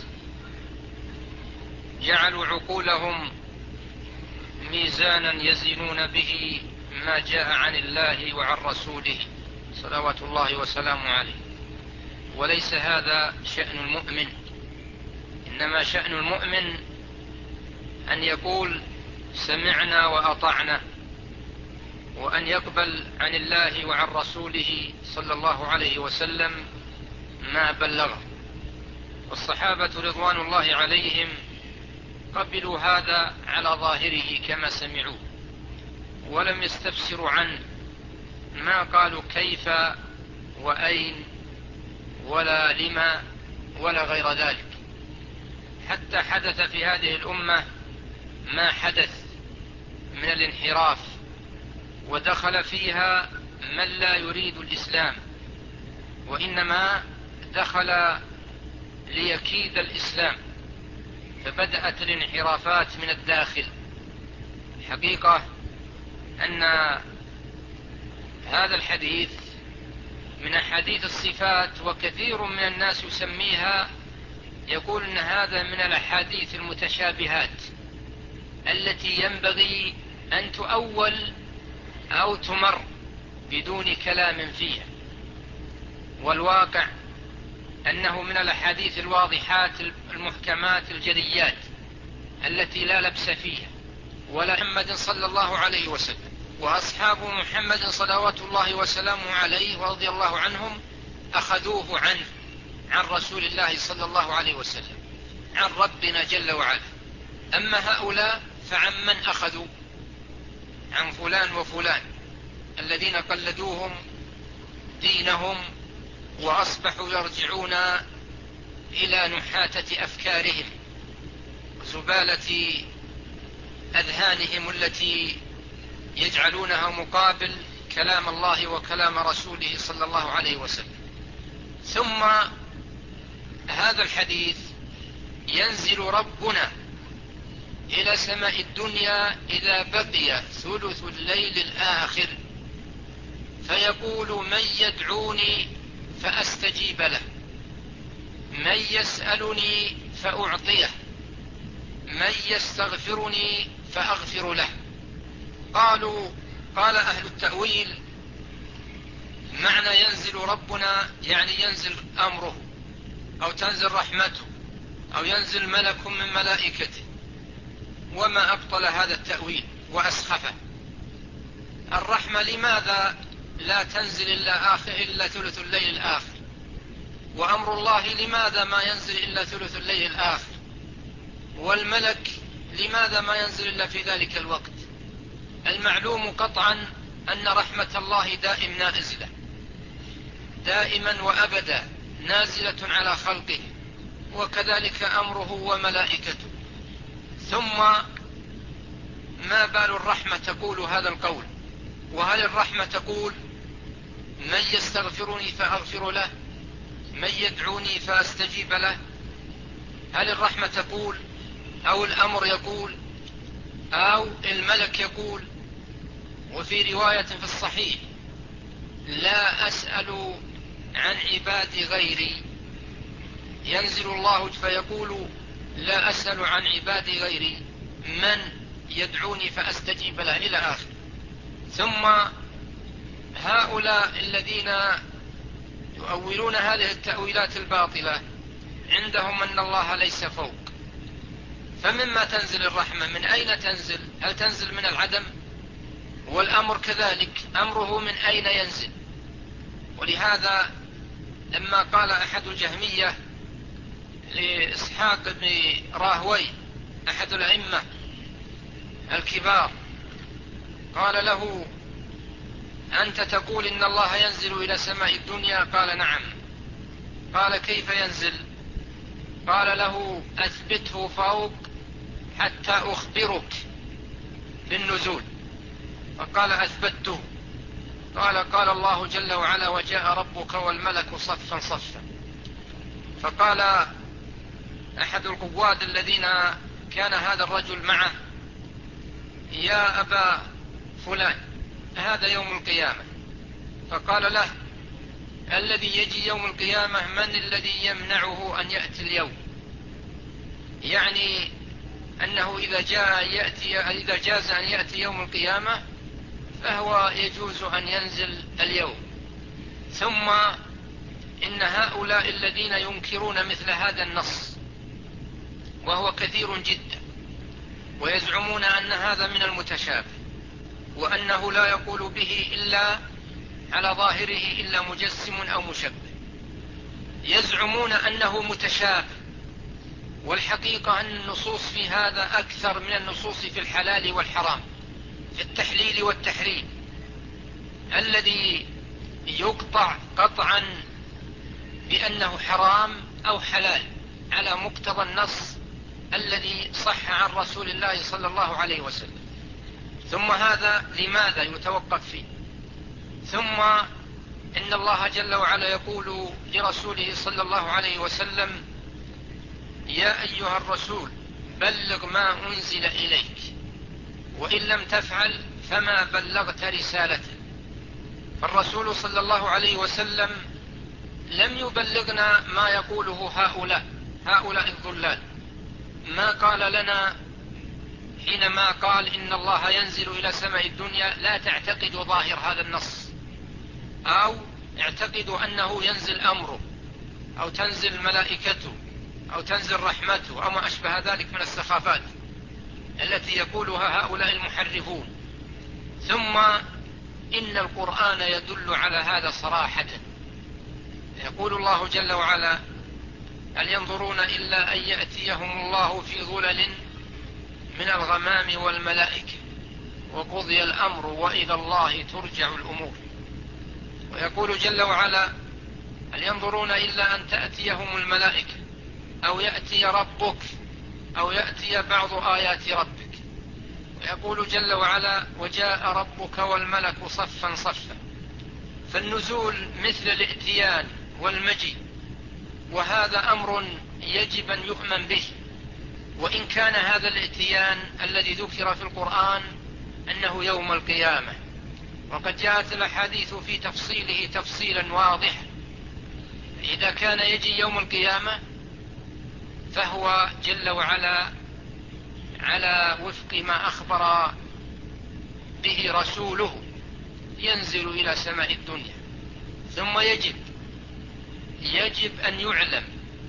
جعلوا عقولهم ميزانا يزنون به ما جاء عن الله وعن رسوله صلوات الله وسلامه عليه، وليس هذا شأن المؤمن. إنما شأن المؤمن أن يقول: سمعنا وأطعنا، وأن يقبل عن الله وعن رسوله صلى الله عليه وسلم ما بلغه. والصحابة رضوان الله عليهم قبلوا هذا على ظاهره كما سمعوه، ولم يستفسروا عنه، ما قالوا كيف وأين ولا لما ولا غير ذلك، حتى حدث في هذه الأمة ما حدث من الانحراف، ودخل فيها من لا يريد الإسلام، وإنما دخل ليكيد الإسلام، فبدأت الانحرافات من الداخل. حقيقة أن هذا الحديث من أحاديث الصفات، وكثير من الناس يسميها، يقول أن هذا من الأحاديث المتشابهات التي ينبغي أن تؤول أو تمر بدون كلام فيها. والواقع أنه من الأحاديث الواضحات المحكمات الجليات التي لا لبس فيها. ولا محمد صلى الله عليه وسلم وأصحاب محمد صلوات الله وسلامه عليه ورضي الله عنهم أخذوه عنه عن رسول الله صلى الله عليه وسلم، عن ربنا جل وعلا. أما هؤلاء فعن من أخذوا؟ عن فلان وفلان الذين قلدوهم دينهم وأصبحوا يرجعون إلى نحاتة أفكارهم وزبالة أذهانهم التي يجعلونها مقابل كلام الله وكلام رسوله صلى الله عليه وسلم. ثم هذا الحديث: ينزل ربنا إلى سماء الدنيا إذا بقي ثلث الليل الآخر فيقول: من يدعوني فأستجيب له، من يسألني فأعطيه، من يستغفرني فأغفر له. قالوا قال أهل التأويل: معنى ينزل ربنا يعني ينزل أمره، أو تنزل رحمته، أو ينزل ملك من ملائكته. وما أبطل هذا التأويل وأسخفه. الرحمة لماذا لا تنزل إلا, آخر إلا ثلث الليل الآخر؟ وأمر الله لماذا ما ينزل إلا ثلث الليل الآخر؟ والملك لماذا ما ينزل إلا في ذلك الوقت؟ المعلوم قطعا أن رحمة الله دائم نازلة، دائما وأبدا نازلة على خلقه، وكذلك أمره وملائكته. ثم ما بال الرحمة تقول هذا القول؟ وهل الرحمة تقول: من يستغفرني فأغفر له، من يدعوني فأستجيب له؟ هل الرحمة تقول أو الأمر يقول أو الملك يقول. وفي رواية في الصحيح: لا أسأل عن عبادي غيري. ينزل الله فيقول: لا أسأل عن عبادي غيري من يدعوني فأستجيب له، إلى آخر. ثم هؤلاء الذين يؤولون هذه التأويلات الباطلة عندهم أن الله ليس فوق، فمما تنزل الرحمة؟ من أين تنزل؟ هل تنزل من العدم؟ والأمر كذلك، أمره من أين ينزل؟ ولهذا لما قال أحد الجهمية لإسحاق بن راهوي أحد الأئمة الكبار، قال له: أنت تقول إن الله ينزل إلى سماء الدنيا؟ قال: نعم. قال: كيف ينزل؟ قال له: أثبته فوق حتى أخبرك بالنزول. فقال: أثبته. قال: قال الله جل وعلا: وجاء ربك والملك صفا صفا. فقال أحد القواد الذين كان هذا الرجل معه: يا أبا فلان، هذا يوم القيامة. فقال له: الذي يجي يوم القيامة من الذي يمنعه أن يأتي اليوم؟ يعني أنه إذا جاء يأتي إذا جاز أن يأتي يوم القيامة فهو يجوز أن ينزل اليوم. ثم إن هؤلاء الذين ينكرون مثل هذا النص، وهو كثير جدا، ويزعمون أن هذا من المتشابه، وأنه لا يقول به إلا على ظاهره إلا مجسم أو مشبه، يزعمون أنه متشابه، والحقيقة أن النصوص في هذا أكثر من النصوص في الحلال والحرام، في التحليل والتحريم، الذي يقطع قطعا بأنه حرام أو حلال على مقتضى النص الذي صح عن رسول الله صلى الله عليه وسلم. ثم هذا لماذا يتوقف فيه؟ ثم إن الله جل وعلا يقول لرسوله صلى الله عليه وسلم: يا أيها الرسول بلغ ما أنزل إليك، وإن لم تفعل فما بلغت رسالته. فالرسول صلى الله عليه وسلم لم يبلغنا ما يقوله هؤلاء هؤلاء الضلال. ما قال لنا حينما قال إن الله ينزل إلى سماء الدنيا: لا تعتقدوا ظاهر هذا النص، أو اعتقدوا أنه ينزل أمره، أو تنزل ملائكته، أو تنزل رحمته، أو ما أشبه ذلك من السخافات التي يقولها هؤلاء المحرفون. ثم إن القرآن يدل على هذا صراحة. يقول الله جل وعلا: هل ينظرون إلا أن يأتيهم الله في ظلل من الغمام والملائكة وقضي الأمر وإلى الله ترجع الأمور. ويقول جل وعلا: هل ينظرون إلا أن تأتيهم الملائكة أو يأتي ربك أو يأتي بعض آيات ربك. ويقول جل وعلا: وجاء ربك والملك صفا صفا. فالنزول مثل الائتيان والمجيء، وهذا أمر يجب أن يؤمن به. وإن كان هذا الائتيان الذي ذكر في القرآن أنه يوم القيامة، وقد جاءت الأحاديث في تفصيله تفصيلا واضحا. إذا كان يجي يوم القيامة فهو جل وعلا على وفق ما أخبر به رسوله ينزل إلى سماء الدنيا. ثم يجب يجب أن يعلم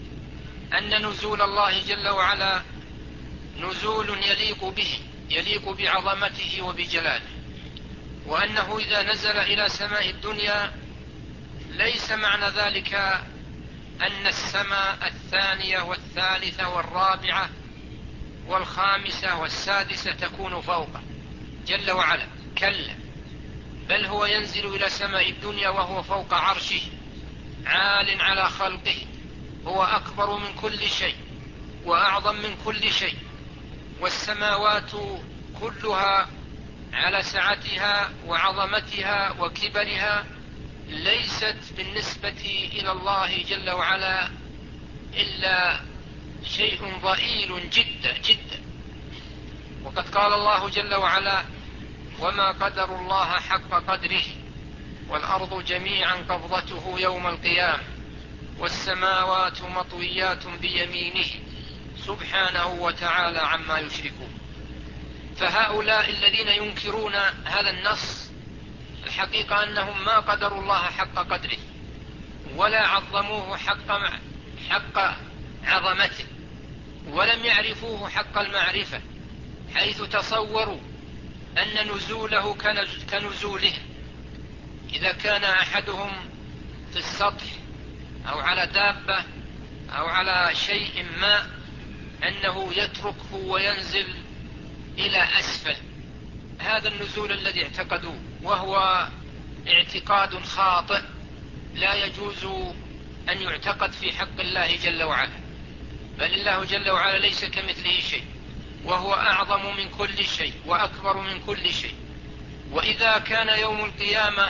أن نزول الله جل وعلا نزول يليق به، يليق بعظمته وبجلاله، وأنه إذا نزل إلى سماء الدنيا ليس معنى ذلك أن السماء الثانية والثالثة والرابعة والخامسة والسادسة تكون فوقه جل وعلا، كلا، بل هو ينزل إلى سماء الدنيا وهو فوق عرشه عال على خلقه، هو أكبر من كل شيء وأعظم من كل شيء، والسماوات كلها على سعتها وعظمتها وكبرها ليست بالنسبة إلى الله جل وعلا إلا شيء ضئيل جدا جدا. وقد قال الله جل وعلا: وما قدر الله حق قدره والأرض جميعا قبضته يوم القيامة والسماوات مطويات بيمينه سبحانه وتعالى عما يشركون. فهؤلاء الذين ينكرون هذا النص الحقيقة أنهم ما قدروا الله حق قدره ولا عظموه حق, حق عظمته، ولم يعرفوه حق المعرفة، حيث تصوروا أن نزوله كنزوله. إذا كان أحدهم في السطح أو على دابة أو على شيء ما أنه يتركه وينزل إلى أسفل، هذا النزول الذي اعتقدوه، وهو اعتقاد خاطئ لا يجوز أن يعتقد في حق الله جل وعلا. بل الله جل وعلا ليس كمثله شيء، وهو أعظم من كل شيء وأكبر من كل شيء. وإذا كان يوم القيامة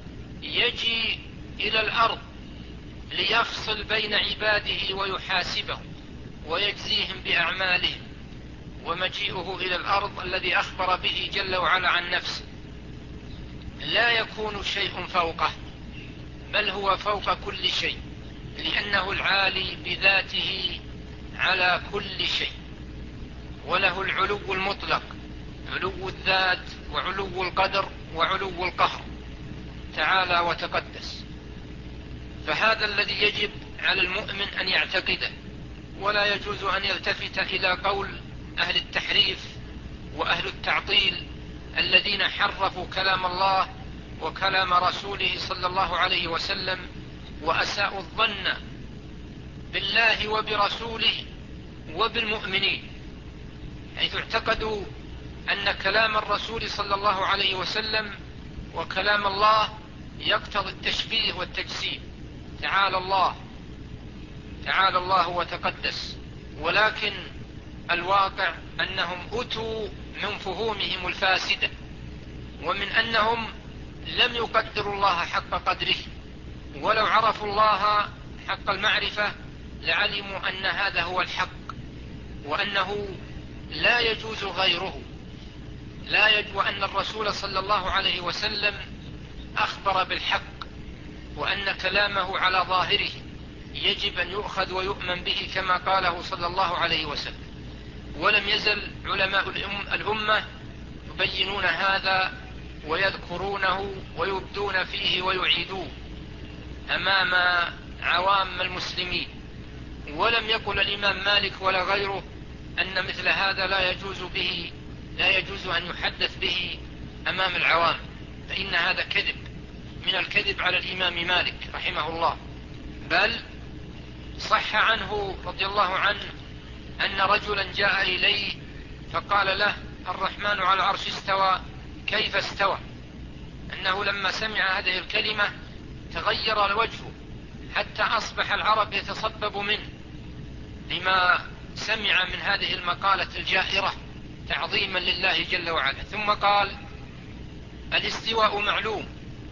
يجي إلى الأرض ليفصل بين عباده ويحاسبهم ويجزيهم بأعمالهم، ومجيئه إلى الأرض الذي أخبر به جل وعلا عن نفسه لا يكون شيء فوقه، بل هو فوق كل شيء، لأنه العالي بذاته على كل شيء، وله العلو المطلق، علو الذات وعلو القدر وعلو القهر تعالى وتقدس. فهذا الذي يجب على المؤمن أن يعتقده، ولا يجوز أن يلتفت إلى قول أهل التحريف وأهل التعطيل الذين حرفوا كلام الله وكلام رسوله صلى الله عليه وسلم، وأساءوا الظن بالله وبرسوله وبالمؤمنين، حيث اعتقدوا أن كلام الرسول صلى الله عليه وسلم وكلام الله يقتضي التشبيه والتجسيم. تعالى الله تعالى الله وتقدس. ولكن الواقع أنهم أتوا من فهومهم الفاسدة، ومن أنهم لم يقدروا الله حق قدره، ولو عرفوا الله حق المعرفة لعلموا أن هذا هو الحق، وأنه لا يجوز غيره، لا يجوز، وأن الرسول صلى الله عليه وسلم أخبر بالحق، وأن كلامه على ظاهره يجب أن يؤخذ ويؤمن به كما قاله صلى الله عليه وسلم. ولم يزل علماء الأمة يبينون هذا ويذكرونه ويبدون فيه ويعيدوه أمام عوام المسلمين. ولم يقل الإمام مالك ولا غيره أن مثل هذا لا يجوز به لا يجوز أن يحدث به أمام العوام، فإن هذا كذب من الكذب على الإمام مالك رحمه الله. بل صح عنه رضي الله عنه أن رجلا جاء إليه فقال له: الرحمن على العرش استوى، كيف استوى؟ أنه لما سمع هذه الكلمة تغير وجهه حتى أصبح العرب يتصبب منه لما سمع من هذه المقالة الجائرة تعظيما لله جل وعلا. ثم قال: الاستواء معلوم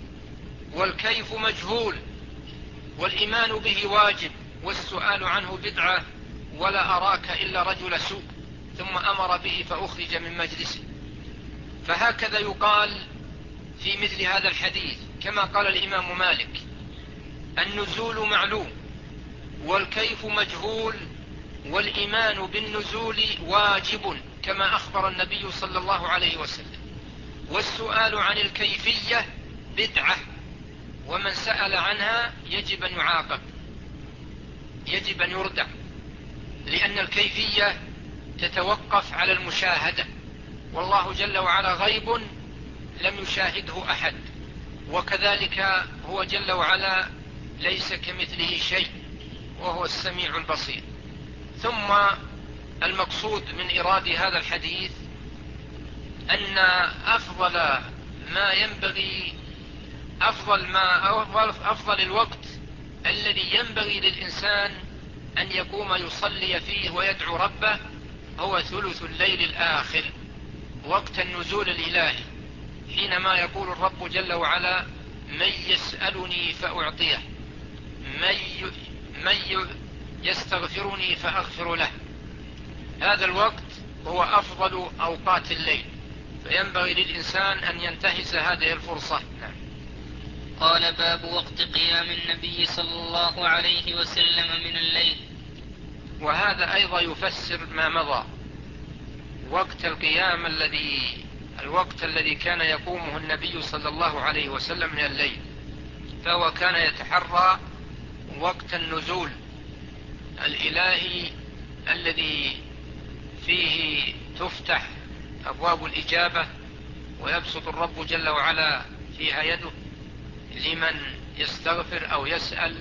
والكيف مجهول والإيمان به واجب والسؤال عنه بدعة ولا أراك إلا رجل سوء. ثم أمر به فأخرج من مجلسه. فهكذا يقال في مثل هذا الحديث كما قال الإمام مالك: النزول معلوم والكيف مجهول والإيمان بالنزول واجب كما أخبر النبي صلى الله عليه وسلم، والسؤال عن الكيفية بدعة، ومن سأل عنها يجب أن يعاقب، يجب أن يردع، لأن الكيفية تتوقف على المشاهدة، والله جل وعلا غيب لم يشاهده أحد، وكذلك هو جل وعلا ليس كمثله شيء وهو السميع البصير. ثم المقصود من إراد هذا الحديث أن أفضل ما ينبغي أفضل ما أفضل الوقت الذي ينبغي للإنسان أن يقوم يصلي فيه ويدعو ربه هو ثلث الليل الآخر، وقت النزول الإلهي، حينما يقول الرب جل وعلا: من يسألني فأعطيه، من ي... من ي... يستغفرني فأغفر له. هذا الوقت هو أفضل أوقات الليل، فينبغي للإنسان أن ينتهز هذه الفرصة. نعم. قال: باب وقت قيام النبي صلى الله عليه وسلم من الليل. وهذا أيضا يفسر ما مضى. وقت القيام الذي الوقت الذي كان يقومه النبي صلى الله عليه وسلم من الليل، فهو كان يتحرى وقت النزول الإلهي الذي فيه تفتح أبواب الإجابة ويبسط الرب جل وعلا فيها يده لمن يستغفر أو يسأل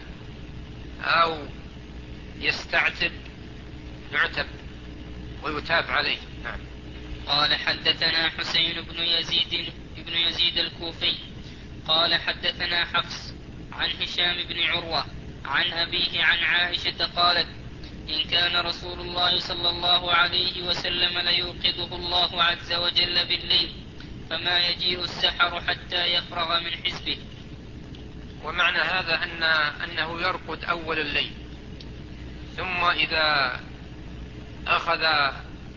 أو يستعتب، يعتب ويتاب عليه. نعم. قال: حدثنا حسين بن يزيد بن يزيد الكوفي قال: حدثنا حفص عن هشام بن عروة عن أبيه عن عائشة قالت: إن كان رسول الله صلى الله عليه وسلم ليوقظه الله عز وجل بالليل، فما يجيء السحر حتى يفرغ من حزبه. ومعنى هذا أن أنه يرقد أول الليل، ثم إذا أخذ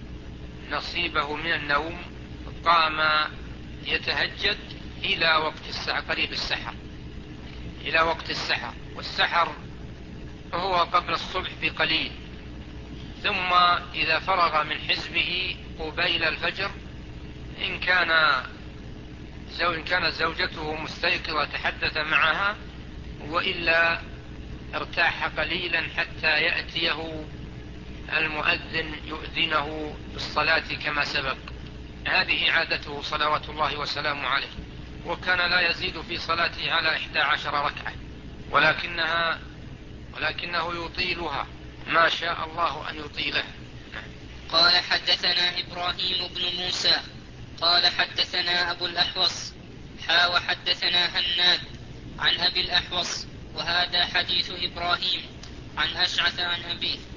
نصيبه من النوم قام يتهجد إلى وقت السحر، قريب السحر، إلى وقت السحر. والسحر هو قبل الصبح بقليل. ثم إذا فرغ من حزبه قبيل الفجر، إن كان زو إن كانت زوجته مستيقظة تحدث معها، وإلا ارتاح قليلا حتى يأتيه المؤذن يؤذنه بالصلاة كما سبق. هذه عادته صلوات الله وسلامه عليه، وكان لا يزيد في صلاته على إحدى عشر ركعة، ولكنها ولكنه يطيلها ما شاء الله أن يطيلها. قال: حدثنا إبراهيم بن موسى قال: حدثنا أبو الأحوص حا وحدثنا هناد عن أبي الأحوص، وهذا حديث إبراهيم عن أشعث عن أبيه